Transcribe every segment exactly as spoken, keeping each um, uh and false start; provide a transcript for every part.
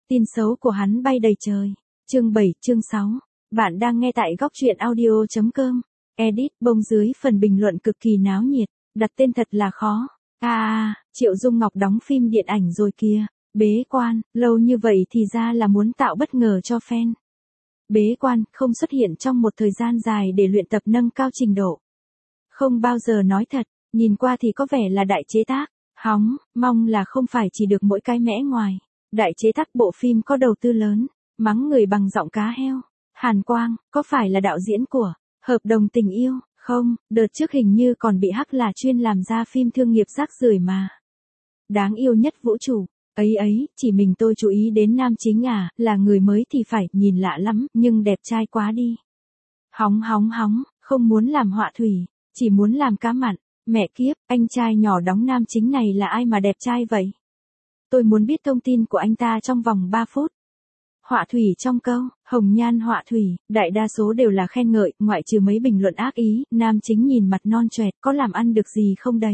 Tin xấu của hắn bay đầy trời. Chương bảy, chương sáu. Bạn đang nghe tại góc truyện audio chấm com. Edit bông dưới phần bình luận cực kỳ náo nhiệt. Đặt tên thật là khó. À, à, Triệu Dung Ngọc đóng phim điện ảnh rồi kìa. Bế quan, lâu như vậy thì ra là muốn tạo bất ngờ cho fan. Bế quan, không xuất hiện trong một thời gian dài để luyện tập nâng cao trình độ. Không bao giờ nói thật, nhìn qua thì có vẻ là đại chế tác. Hóng, mong là không phải chỉ được mỗi cái mẽ ngoài. Đại chế tác bộ phim có đầu tư lớn, mắng người bằng giọng cá heo. Hàn Quang, có phải là đạo diễn của Hợp đồng tình yêu? Không, đợt trước hình như còn bị hắc là chuyên làm ra phim thương nghiệp rác rưởi mà. Đáng yêu nhất vũ trụ. Ấy ấy, chỉ mình tôi chú ý đến nam chính à, là người mới thì phải, nhìn lạ lắm, nhưng đẹp trai quá đi. Hóng hóng hóng, không muốn làm họa thủy, chỉ muốn làm cá mặn. Mẹ kiếp, anh trai nhỏ đóng nam chính này là ai mà đẹp trai vậy? Tôi muốn biết thông tin của anh ta trong vòng ba phút. Họa thủy trong câu, hồng nhan họa thủy, đại đa số đều là khen ngợi, ngoại trừ mấy bình luận ác ý, nam chính nhìn mặt non choẹt, có làm ăn được gì không đấy?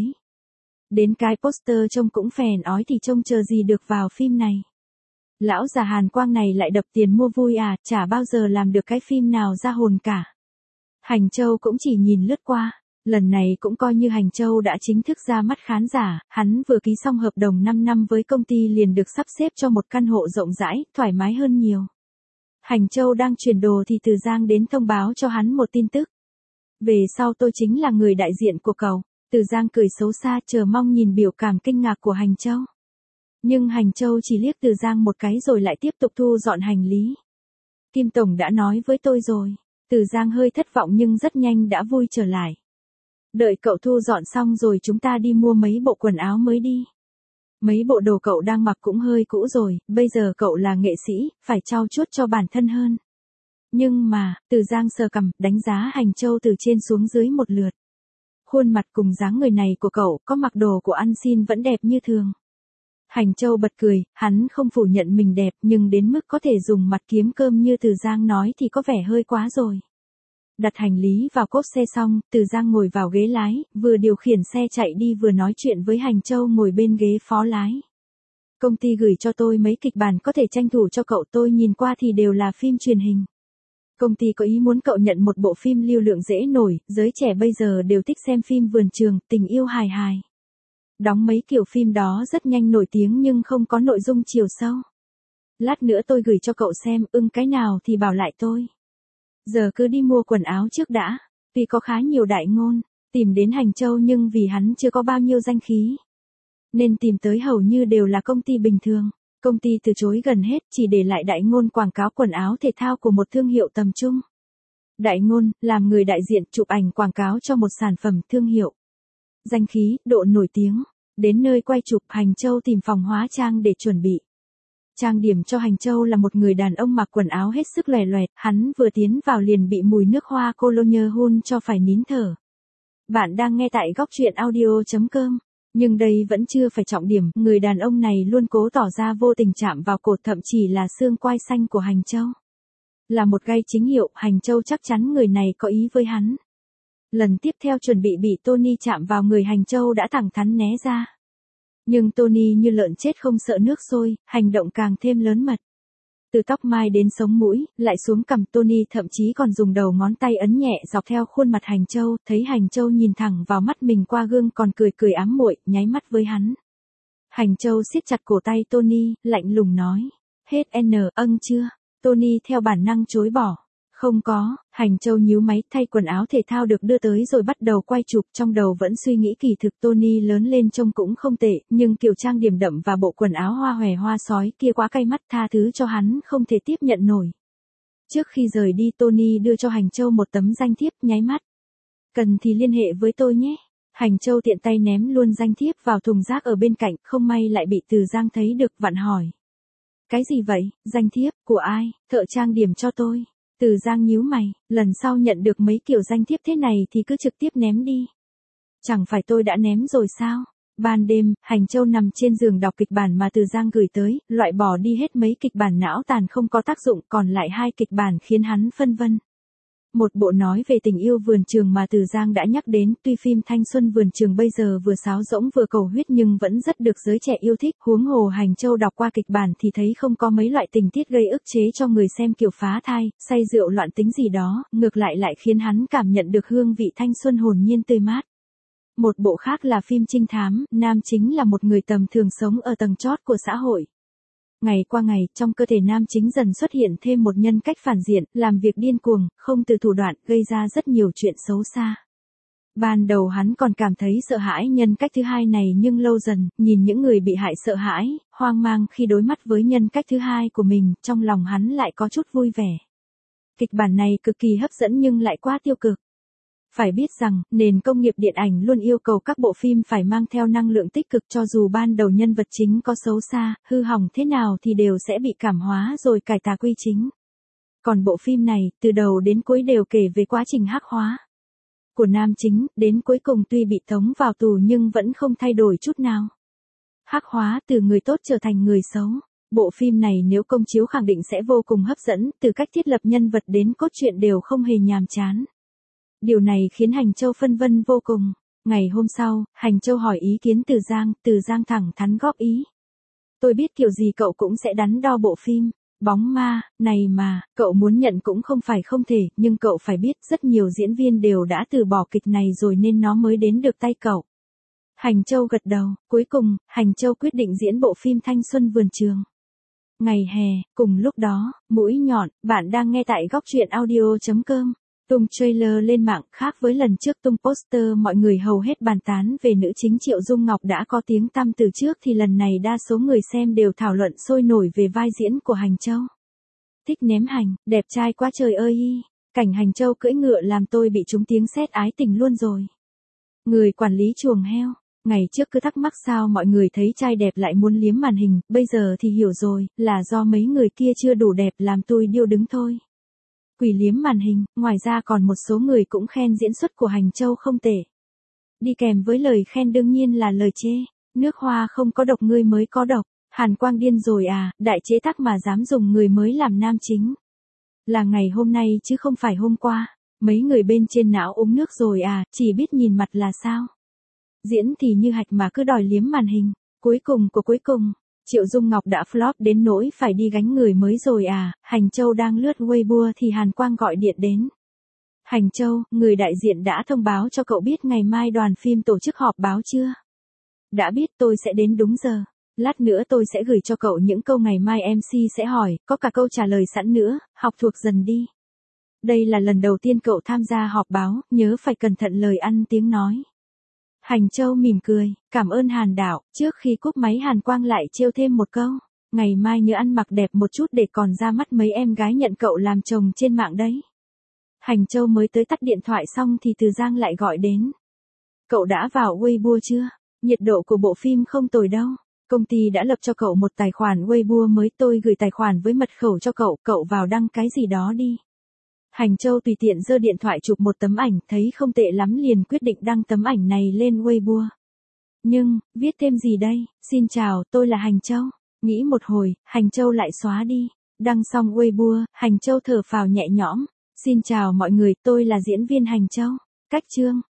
Đến cái poster trông cũng phèn ói thì trông chờ gì được vào phim này. Lão già Hàn Quang này lại đập tiền mua vui à, chả bao giờ làm được cái phim nào ra hồn cả. Hành Châu cũng chỉ nhìn lướt qua. Lần này cũng coi như Hành Châu đã chính thức ra mắt khán giả, hắn vừa ký xong hợp đồng năm năm với công ty liền được sắp xếp cho một căn hộ rộng rãi, thoải mái hơn nhiều. Hành Châu đang chuyển đồ thì Từ Giang đến thông báo cho hắn một tin tức. Về sau tôi chính là người đại diện của cậu. Từ Giang cười xấu xa chờ mong nhìn biểu cảm kinh ngạc của Hành Châu. Nhưng Hành Châu chỉ liếc Từ Giang một cái rồi lại tiếp tục thu dọn hành lý. Kim Tổng đã nói với tôi rồi. Từ Giang hơi thất vọng nhưng rất nhanh đã vui trở lại. Đợi cậu thu dọn xong rồi chúng ta đi mua mấy bộ quần áo mới đi. Mấy bộ đồ cậu đang mặc cũng hơi cũ rồi, bây giờ cậu là nghệ sĩ, phải trau chuốt cho bản thân hơn. Nhưng mà, Từ Giang sờ cằm, đánh giá Hành Châu từ trên xuống dưới một lượt. Khuôn mặt cùng dáng người này của cậu, có mặc đồ của ăn xin vẫn đẹp như thường. Hành Châu bật cười, hắn không phủ nhận mình đẹp nhưng đến mức có thể dùng mặt kiếm cơm như Từ Giang nói thì có vẻ hơi quá rồi. Đặt hành lý vào cốp xe xong, Từ Giang ngồi vào ghế lái, vừa điều khiển xe chạy đi vừa nói chuyện với Hành Châu ngồi bên ghế phó lái. Công ty gửi cho tôi mấy kịch bản có thể tranh thủ cho cậu, tôi nhìn qua thì đều là phim truyền hình. Công ty có ý muốn cậu nhận một bộ phim lưu lượng dễ nổi, giới trẻ bây giờ đều thích xem phim vườn trường, tình yêu hài hài. Đóng mấy kiểu phim đó rất nhanh nổi tiếng nhưng không có nội dung chiều sâu. Lát nữa tôi gửi cho cậu xem, ưng cái nào thì bảo lại tôi. Giờ cứ đi mua quần áo trước đã, vì có khá nhiều đại ngôn, tìm đến Hành Châu nhưng vì hắn chưa có bao nhiêu danh khí. Nên tìm tới hầu như đều là công ty bình thường, công ty từ chối gần hết chỉ để lại đại ngôn quảng cáo quần áo thể thao của một thương hiệu tầm trung. Đại ngôn, làm người đại diện chụp ảnh quảng cáo cho một sản phẩm thương hiệu. Danh khí, độ nổi tiếng, đến nơi quay chụp Hành Châu tìm phòng hóa trang để chuẩn bị. Trang điểm cho Hành Châu là một người đàn ông mặc quần áo hết sức lòe loẹt, hắn vừa tiến vào liền bị mùi nước hoa cologne hun cho phải nín thở. Bạn đang nghe tại góc truyện audio chấm com, nhưng đây vẫn chưa phải trọng điểm, người đàn ông này luôn cố tỏ ra vô tình chạm vào cột thậm chí là xương quai xanh của Hành Châu. Là một gai chính hiệu, Hành Châu chắc chắn người này có ý với hắn. Lần tiếp theo chuẩn bị bị Tony chạm vào người Hành Châu đã thẳng thắn né ra. Nhưng Tony như lợn chết không sợ nước sôi, hành động càng thêm lớn mật. Từ tóc mai đến sống mũi, lại xuống cằm Tony thậm chí còn dùng đầu ngón tay ấn nhẹ dọc theo khuôn mặt Hành Châu, thấy Hành Châu nhìn thẳng vào mắt mình qua gương còn cười cười ám muội, nháy mắt với hắn. Hành Châu siết chặt cổ tay Tony, lạnh lùng nói. Hết N, âng chưa? Tony theo bản năng chối bỏ. Không có, Hành Châu nhíu máy thay quần áo thể thao được đưa tới rồi bắt đầu quay chụp, trong đầu vẫn suy nghĩ kỳ thực Tony lớn lên trông cũng không tệ, nhưng kiểu trang điểm đậm và bộ quần áo hoa hòe hoa sói kia quá cay mắt, tha thứ cho hắn không thể tiếp nhận nổi. Trước khi rời đi Tony đưa cho Hành Châu một tấm danh thiếp, nháy mắt. Cần thì liên hệ với tôi nhé. Hành Châu tiện tay ném luôn danh thiếp vào thùng rác ở bên cạnh, không may lại bị Từ Giang thấy được, vặn hỏi. Cái gì vậy, danh thiếp, của ai, thợ trang điểm cho tôi. Từ Giang nhíu mày, lần sau nhận được mấy kiểu danh thiếp thế này thì cứ trực tiếp ném đi. Chẳng phải tôi đã ném rồi sao? Ban đêm, Hành Châu nằm trên giường đọc kịch bản mà Từ Giang gửi tới, loại bỏ đi hết mấy kịch bản não tàn không có tác dụng, còn lại hai kịch bản khiến hắn phân vân. Một bộ nói về tình yêu vườn trường mà Từ Giang đã nhắc đến, tuy phim thanh xuân vườn trường bây giờ vừa sáo rỗng vừa cầu huyết nhưng vẫn rất được giới trẻ yêu thích, huống hồ Hành Châu đọc qua kịch bản thì thấy không có mấy loại tình tiết gây ức chế cho người xem kiểu phá thai, say rượu loạn tính gì đó, ngược lại lại khiến hắn cảm nhận được hương vị thanh xuân hồn nhiên tươi mát. Một bộ khác là phim trinh thám, nam chính là một người tầm thường sống ở tầng chót của xã hội. Ngày qua ngày, trong cơ thể nam chính dần xuất hiện thêm một nhân cách phản diện, làm việc điên cuồng, không từ thủ đoạn, gây ra rất nhiều chuyện xấu xa. Ban đầu hắn còn cảm thấy sợ hãi nhân cách thứ hai này nhưng lâu dần, nhìn những người bị hại sợ hãi, hoang mang khi đối mặt với nhân cách thứ hai của mình, trong lòng hắn lại có chút vui vẻ. Kịch bản này cực kỳ hấp dẫn nhưng lại quá tiêu cực. Phải biết rằng, nền công nghiệp điện ảnh luôn yêu cầu các bộ phim phải mang theo năng lượng tích cực, cho dù ban đầu nhân vật chính có xấu xa, hư hỏng thế nào thì đều sẽ bị cảm hóa rồi cải tà quy chính. Còn bộ phim này, từ đầu đến cuối đều kể về quá trình hắc hóa của nam chính, đến cuối cùng tuy bị tống vào tù nhưng vẫn không thay đổi chút nào. Hắc hóa từ người tốt trở thành người xấu. Bộ phim này nếu công chiếu khẳng định sẽ vô cùng hấp dẫn, từ cách thiết lập nhân vật đến cốt truyện đều không hề nhàm chán. Điều này khiến Hành Châu phân vân vô cùng. Ngày hôm sau, Hành Châu hỏi ý kiến Từ Giang, Từ Giang thẳng thắn góp ý. Tôi biết kiểu gì cậu cũng sẽ đắn đo bộ phim Bóng Ma này mà, cậu muốn nhận cũng không phải không thể, nhưng cậu phải biết rất nhiều diễn viên đều đã từ bỏ kịch này rồi nên nó mới đến được tay cậu. Hành Châu gật đầu, cuối cùng, Hành Châu quyết định diễn bộ phim Thanh Xuân Vườn Trường. Ngày hè, cùng lúc đó, mũi nhọn, bạn đang nghe tại góc truyện audio chấm com. Tung trailer lên mạng, khác với lần trước tung poster mọi người hầu hết bàn tán về nữ chính Triệu Dung Ngọc đã có tiếng tăm từ trước thì lần này đa số người xem đều thảo luận sôi nổi về vai diễn của Hành Châu. Thích ném hành, đẹp trai quá trời ơi y, cảnh Hành Châu cưỡi ngựa làm tôi bị trúng tiếng sét ái tình luôn rồi. Người quản lý chuồng heo, ngày trước cứ thắc mắc sao mọi người thấy trai đẹp lại muốn liếm màn hình, bây giờ thì hiểu rồi, là do mấy người kia chưa đủ đẹp làm tôi điêu đứng thôi. Quỷ liếm màn hình, ngoài ra còn một số người cũng khen diễn xuất của Hành Châu không tệ. Đi kèm với lời khen đương nhiên là lời chê, nước hoa không có độc ngươi mới có độc, Hàn Quang điên rồi à, đại chế tác mà dám dùng người mới làm nam chính. Là ngày hôm nay chứ không phải hôm qua, mấy người bên trên não uống nước rồi à, chỉ biết nhìn mặt là sao. Diễn thì như hạch mà cứ đòi liếm màn hình, cuối cùng của cuối cùng. Triệu Dung Ngọc đã flop đến nỗi phải đi gánh người mới rồi à, Hành Châu đang lướt Weibo thì Hàn Quang gọi điện đến. Hành Châu, người đại diện đã thông báo cho cậu biết ngày mai đoàn phim tổ chức họp báo chưa? Đã biết, tôi sẽ đến đúng giờ. Lát nữa tôi sẽ gửi cho cậu những câu ngày mai em xê sẽ hỏi, có cả câu trả lời sẵn nữa, học thuộc dần đi. Đây là lần đầu tiên cậu tham gia họp báo, nhớ phải cẩn thận lời ăn tiếng nói. Hành Châu mỉm cười, cảm ơn Hàn đạo, trước khi cúp máy Hàn Quang lại trêu thêm một câu. Ngày mai nhớ ăn mặc đẹp một chút để còn ra mắt mấy em gái nhận cậu làm chồng trên mạng đấy. Hành Châu mới tới tắt điện thoại xong thì Từ Giang lại gọi đến. Cậu đã vào Weibo chưa? Nhiệt độ của bộ phim không tồi đâu. Công ty đã lập cho cậu một tài khoản Weibo mới, tôi gửi tài khoản với mật khẩu cho cậu, cậu vào đăng cái gì đó đi. Hành Châu tùy tiện giơ điện thoại chụp một tấm ảnh, thấy không tệ lắm liền quyết định đăng tấm ảnh này lên Weibo. Nhưng, viết thêm gì đây? Xin chào, tôi là Hành Châu. Nghĩ một hồi, Hành Châu lại xóa đi. Đăng xong Weibo, Hành Châu thở phào nhẹ nhõm. Xin chào mọi người, tôi là diễn viên Hành Châu. Cách chương.